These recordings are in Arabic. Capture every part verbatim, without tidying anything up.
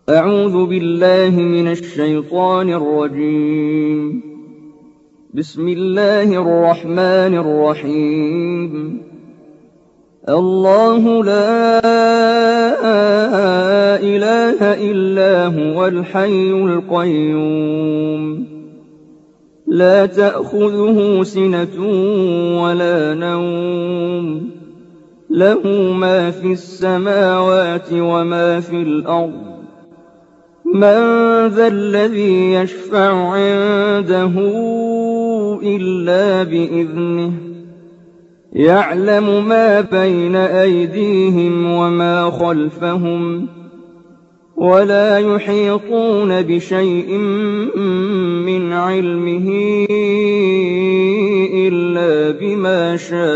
أعوذ بالله من الشيطان الرجيم. بسم الله الرحمن الرحيم. الله لا إله إلا هو الحي القيوم لا تأخذه سنة ولا نوم له ما في السماوات وما في الأرض من ذا الذي يشفع عنده إلا بإذنه يعلم ما بين أيديهم وما خلفهم ولا يحيطون بشيء من علمه إلا بما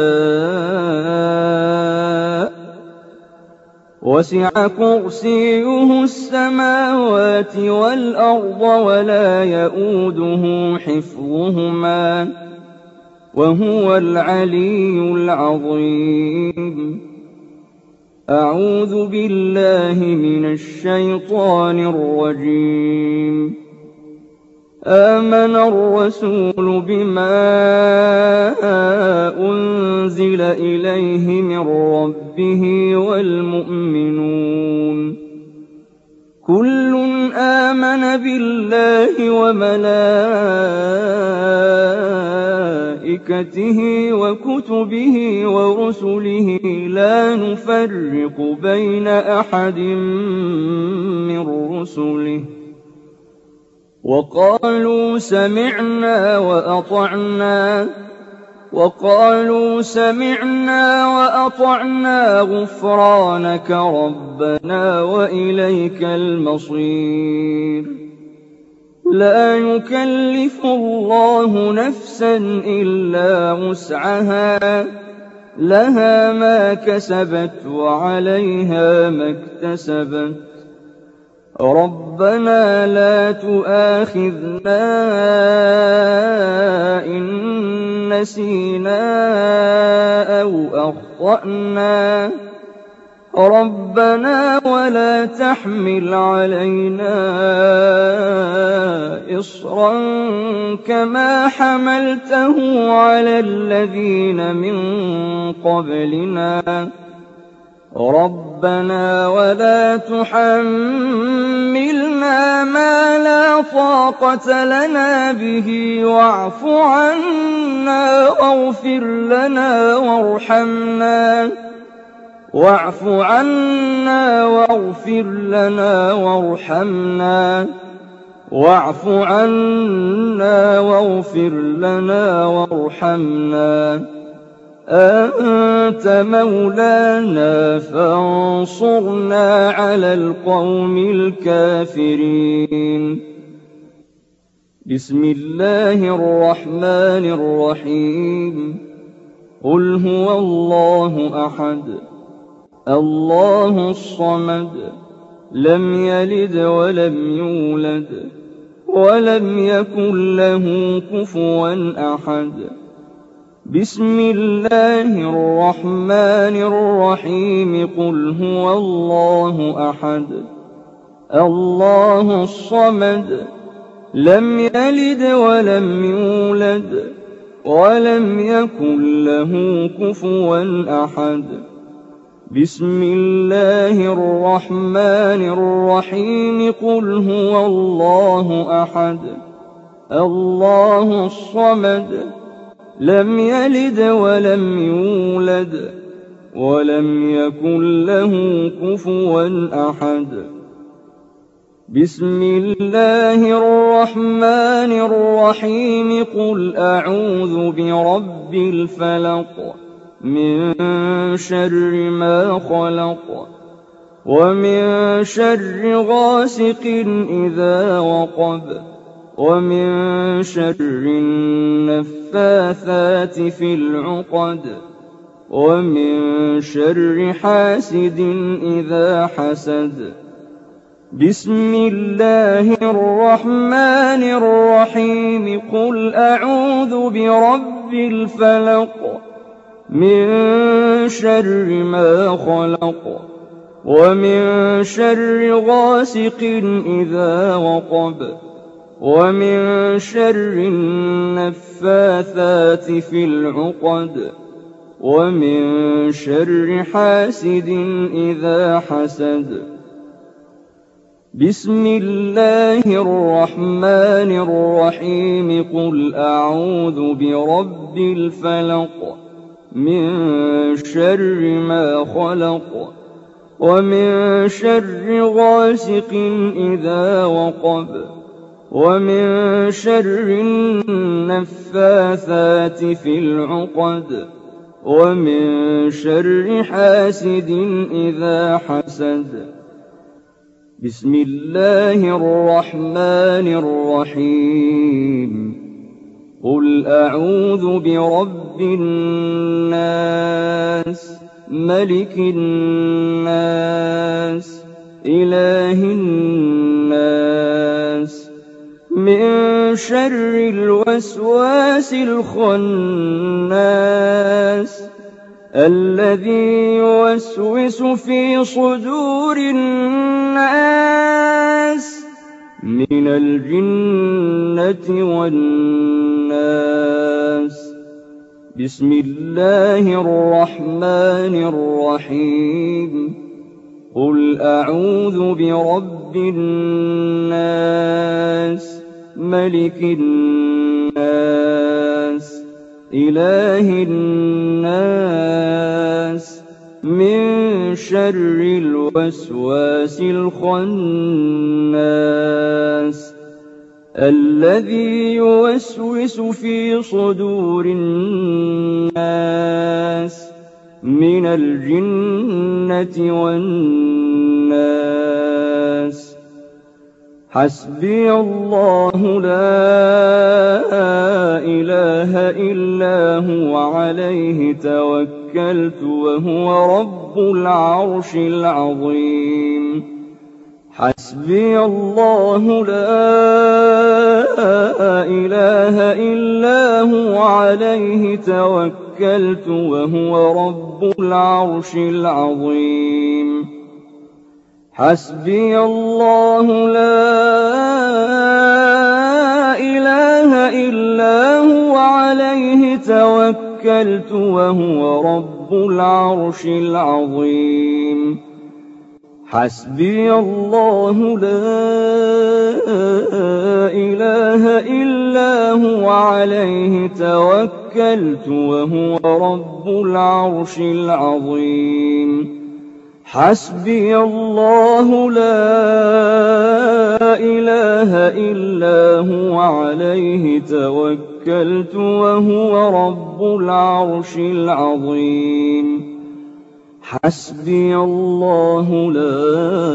شاء وسع كرسيه السماوات والأرض ولا يئوده حفظهما وهو العلي العظيم. أعوذ بالله من الشيطان الرجيم. آمن الرسول بما أنزل إليه من ربه والمؤمنون كل آمن بالله وملائكته وكتبه ورسله لا نفرق بين أحد من رسله وقالوا سمعنا وأطعنا وقالوا سمعنا وأطعنا غفرانك ربنا وإليك المصير. لا يكلف الله نفسا إلا وسعها لها ما كسبت وعليها ما اكتسبت ربنا لا تؤاخذنا إن نسينا أو أخطأنا ربنا ولا تحمل علينا إصرا كما حملته على الذين من قبلنا ربنا ولا تحملنا ما لا طاقة لنا به واعف عنا واغفر لنا وارحمنا واعف عنا واغفر لنا وارحمنا واعف عنا واغفر لنا وارحمنا أنت مولانا فانصرنا على القوم الكافرين. بسم الله الرحمن الرحيم. قل هو الله أحد الله الصمد لم يلد ولم يولد ولم يكن له كفوا أحد. بسم الله الرحمن الرحيم. قل هو الله أحد الله الصمد لم يلد ولم يولد ولم يكن له كفوا أحد. بسم الله الرحمن الرحيم. قل هو الله أحد الله الصمد لم يلد ولم يولد ولم يكن له كفوا أحد. بسم الله الرحمن الرحيم. قل أعوذ برب الفلق من شر ما خلق ومن شر غاسق إذا وقب ومن شر النفاثات في العقد ومن شر حاسد إذا حسد. بسم الله الرحمن الرحيم. قل أعوذ برب الفلق من شر ما خلق ومن شر غاسق إذا وقب ومن شر النفاثات في العقد ومن شر حاسد إذا حسد بسم الله الرحمن الرحيم قل أعوذ برب الفلق من شر ما خلق ومن شر غاسق إذا وقب ومن شر النفاثات في العقد ومن شر حاسد إذا حسد بسم الله الرحمن الرحيم قل أعوذ برب الناس ملك الناس إله الناس من شر الوسواس الخناس الذي يوسوس في صدور الناس من الجنة والناس بسم الله الرحمن الرحيم قل أعوذ برب الناس ملك الناس إله الناس من شر الوسواس الخناس الذي يوسوس في صدور الناس من الجنة والناس حسبي الله لا إله إلا هو عليه توكلت وهو رب العرش العظيم حسبي الله لا إله إلا هو عليه توكلت وهو رب العرش العظيم حسبي الله لا إله إلا هو عليه توكلت وهو رب العرش العظيم حسبي الله لا إله إلا هو عليه توكلت وهو رب العرش العظيم حسبي الله لا إله إلا هو عليه توكلت وهو رب العرش العظيم حسبي الله لا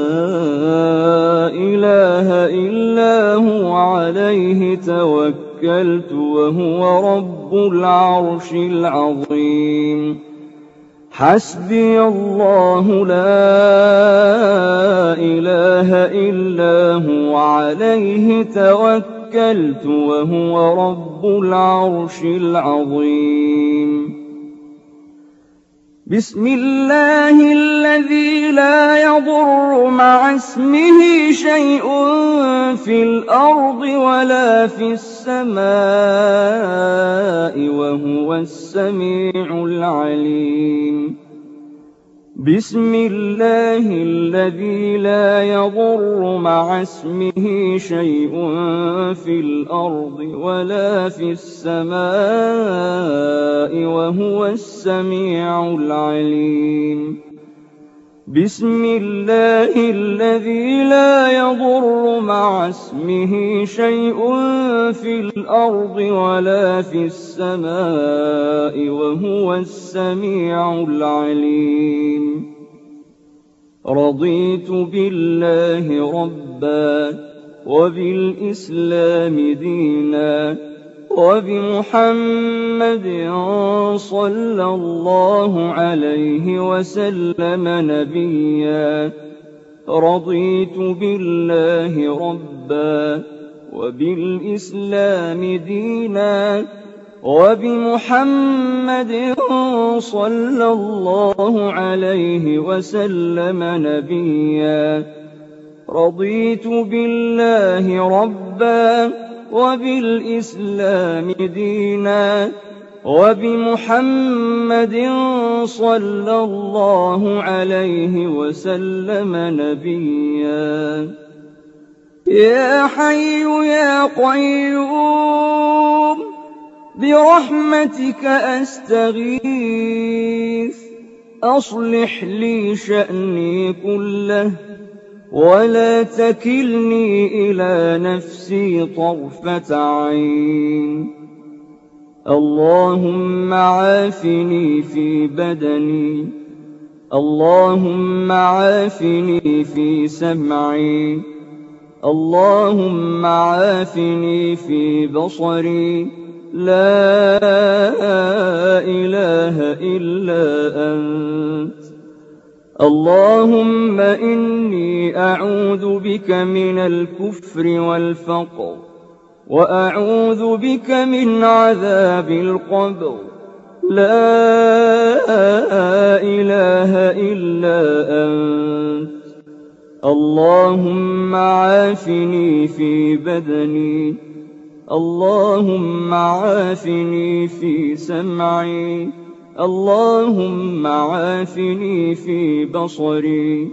إله إلا هو عليه توكلت وهو رب العرش العظيم حسبي الله لا إله إلا هو عليه توكلت وهو رب العرش العظيم بسم الله الذي لا يضر مع اسمه شيء في الأرض ولا في السماء وهو السميع العليم بسم الله الذي لا يضر مع اسمه شيء في الأرض ولا في السماء وهو السميع العليم بسم الله الذي لا يضر مع اسمه شيء في الأرض ولا في السماء وهو السميع العليم رضيت بالله ربا وبالإسلام دينا وبمحمد صلى الله عليه وسلم نبيا رضيت بالله ربا وبالإسلام دينا وبمحمد صلى الله عليه وسلم نبيا رضيت بالله ربا وبالإسلام دينا وبمحمد صلى الله عليه وسلم نبيا يا حي يا قيوم برحمتك أستغيث أصلح لي شأني كله ولا تكلني إلى نفسي طرفة عين اللهم عافني في بدني اللهم عافني في سمعي اللهم عافني في بصري لا إله إلا أنت اللهم إني أعوذ بك من الكفر والفقر وأعوذ بك من عذاب القبر لا إله إلا أنت اللهم عافني في بدني اللهم عافني في سمعي اللهم عافني في بصري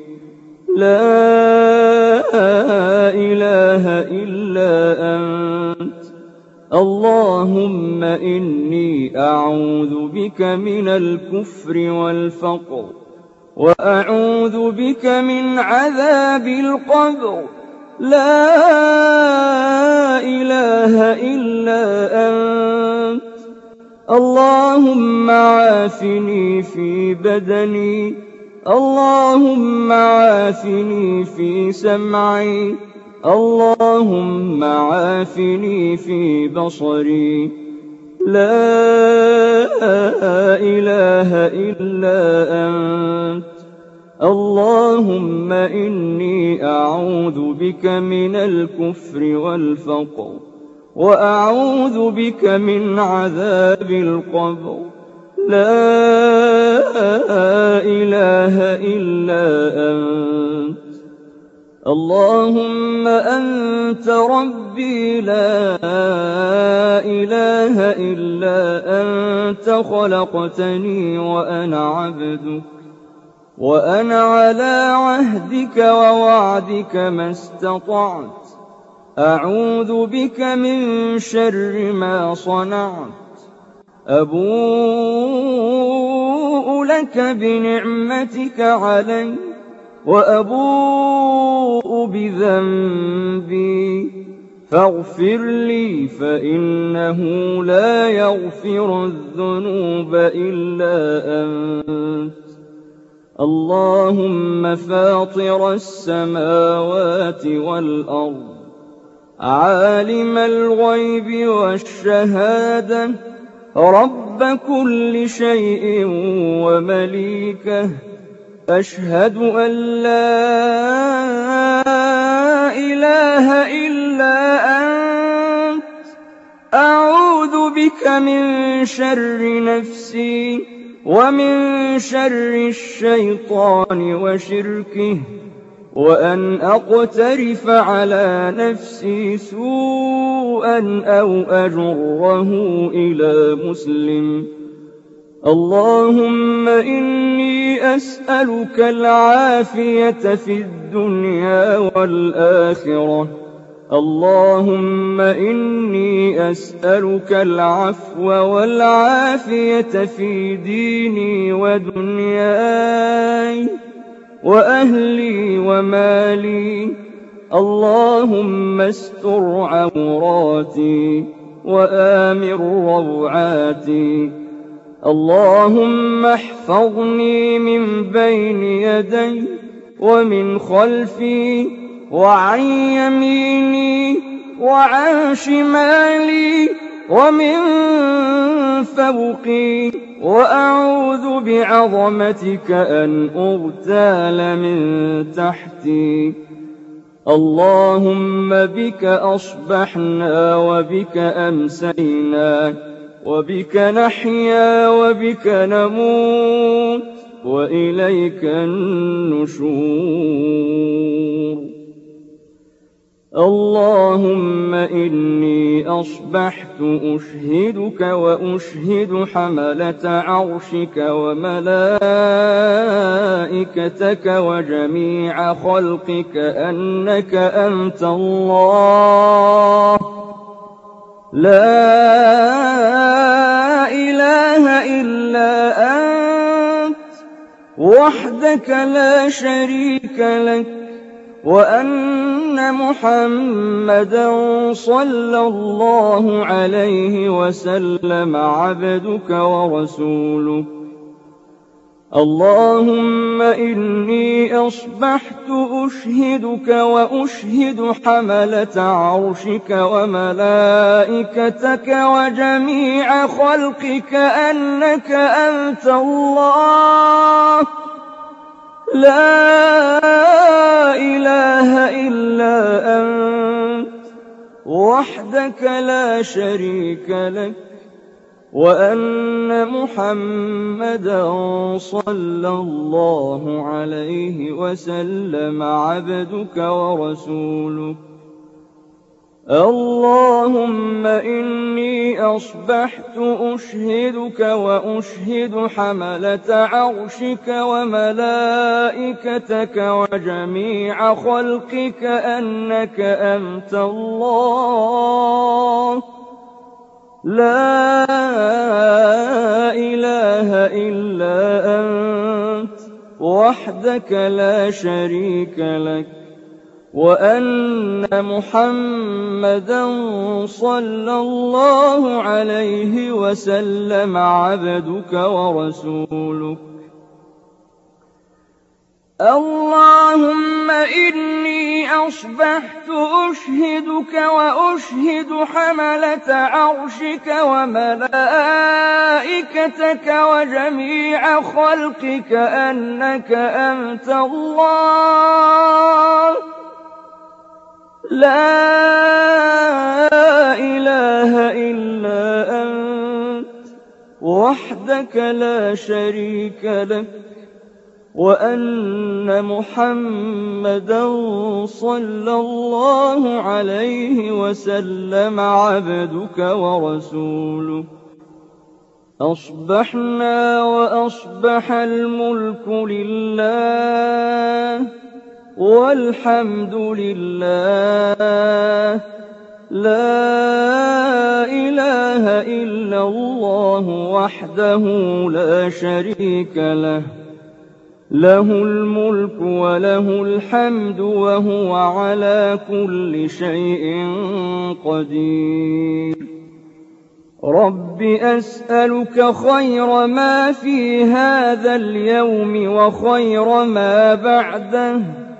لا إله إلا أنت اللهم إني أعوذ بك من الكفر والفقر وأعوذ بك من عذاب القبر لا إله إلا أنت اللهم عافني في بدني اللهم عافني في سمعي اللهم عافني في بصري لا إله إلا أنت اللهم إني أعوذ بك من الكفر والفقر وأعوذ بك من عذاب القبر لا إله إلا أنت اللهم أنت ربي لا إله إلا أنت خلقتني وأنا عبدك وأنا على عهدك ووعدك ما استطعت أعوذ بك من شر ما صنعت أبوء لك بنعمتك علي وأبوء بذنبي فاغفر لي فإنه لا يغفر الذنوب إلا أنت اللهم فاطر السماوات والأرض عالم الغيب والشهادة رب كل شيء ومليكه أشهد أن لا إله إلا أنت أعوذ بك من شر نفسي ومن شر الشيطان وشركه وأن أقترف على نفسي سوءا أو أجره إلى مسلم اللهم إني أسألك العافية في الدنيا والآخرة اللهم إني أسألك العفو والعافية في ديني ودنياي وأهلي ومالي اللهم استر عوراتي وآمن روعاتي اللهم احفظني من بين يدي ومن خلفي وعن يميني وعن شمالي ومن فوقي وأعوذ بعظمتك أن أغتال من تحتي اللهم بك أصبحنا وبك أمسينا وبك نحيا وبك نموت وإليك النشور. اللهم إني أصبحت أشهدك وأشهد حملة عرشك وملائكتك وجميع خلقك أنك أنت الله لا إله إلا أنت وحدك لا شريك لك، وأن محمدا صلى الله عليه وسلم عبدك ورسولك. اللهم إني أصبحت أشهدك وأشهد حملة عرشك وملائكتك وجميع خلقك أنك أنت الله لا إله إلا أنت وحدك لا شريك لك، وأن محمدا صلى الله عليه وسلم عبدك ورسولك. اللهم إني أصبحت أشهدك وأشهد حملة عرشك وملائكتك وجميع خلقك أنك أنت الله لا إله إلا أنت وحدك لا شريك لك، وأن محمدا صلى الله عليه وسلم عبدك ورسولك. اللهم إني أصبحت أشهدك وأشهد حملة عرشك وملائكتك وجميع خلقك أنك أنت الله لا إله إلا أنت وحدك لا شريك لك، وأن محمدا صلى الله عليه وسلم عبدك ورسولك. أصبحنا وأصبح الملك لله والحمد لله لا إله إلا الله وحده لا شريك له، له الملك وله الحمد وهو على كل شيء قدير. رب أسألك خير ما في هذا اليوم وخير ما بعده،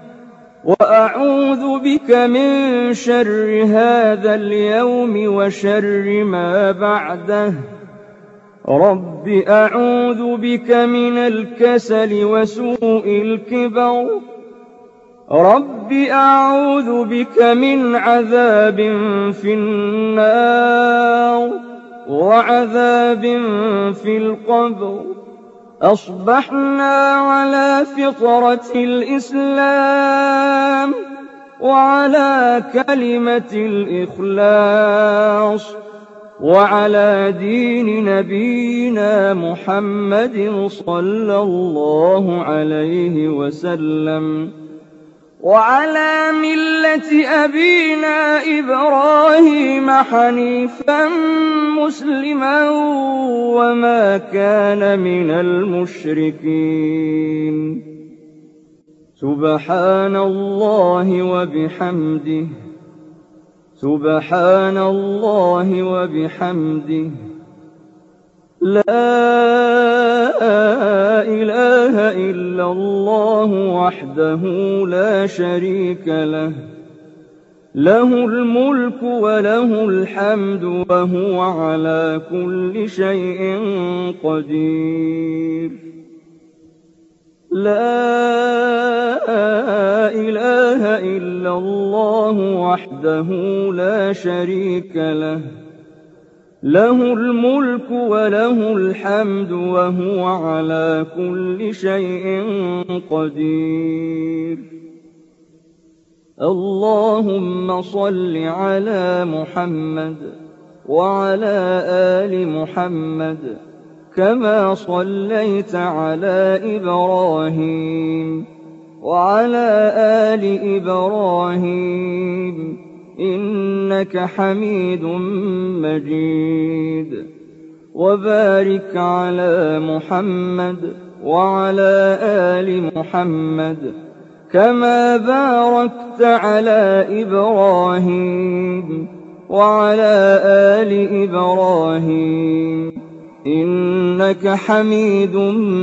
وأعوذ بك من شر هذا اليوم وشر ما بعده. رب أعوذ بك من الكسل وسوء الكبر. رب أعوذ بك من عذاب في النار وعذاب في القبر. أصبحنا على فطرة الإسلام وعلى كلمة الإخلاص وعلى دين نبينا محمد صلى الله عليه وسلم وعلى ملة أبينا إبراهيم حنيفا مسلما وما كان من المشركين. سبحان الله وبحمده سبحان الله وبحمده لا إله إلا الله وحده لا شريك له، له الملك وله الحمد وهو على كل شيء قدير. لا إله إلا الله وحده لا شريك له، له الملك وله الحمد وهو على كل شيء قدير. اللهم صل على محمد وعلى آل محمد كما صليت على إبراهيم وعلى آل إبراهيم إنك حميد مجيد. وبارك على محمد وعلى آل محمد كما باركت على إبراهيم وعلى آل إبراهيم إنك حميد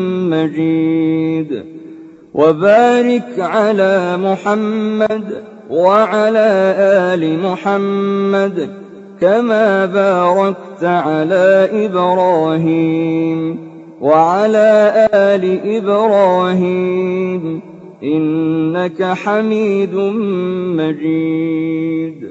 مجيد. وبارك على محمد وعلى آل محمد كما باركت على إبراهيم وعلى آل إبراهيم إنك حميد مجيد.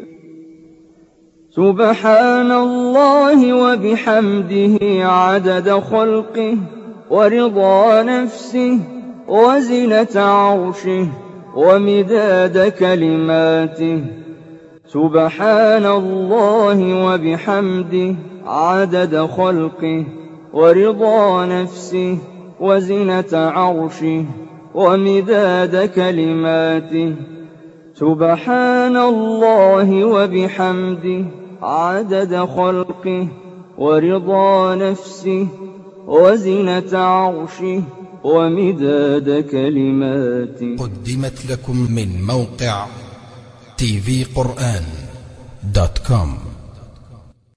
سبحان الله وبحمده عدد خلقه ورضا نفسه وزنة عرشه ومداد كلماته. سبحان الله وبحمده عدد خلقه ورضا نفسه وزنة عرشه ومداد كلماته. سبحان الله وبحمده عدد خلقه ورضا نفسه وزنة عرشه ومداد كلماته. قدمت لكم من موقع تي في قرآن دوت كوم.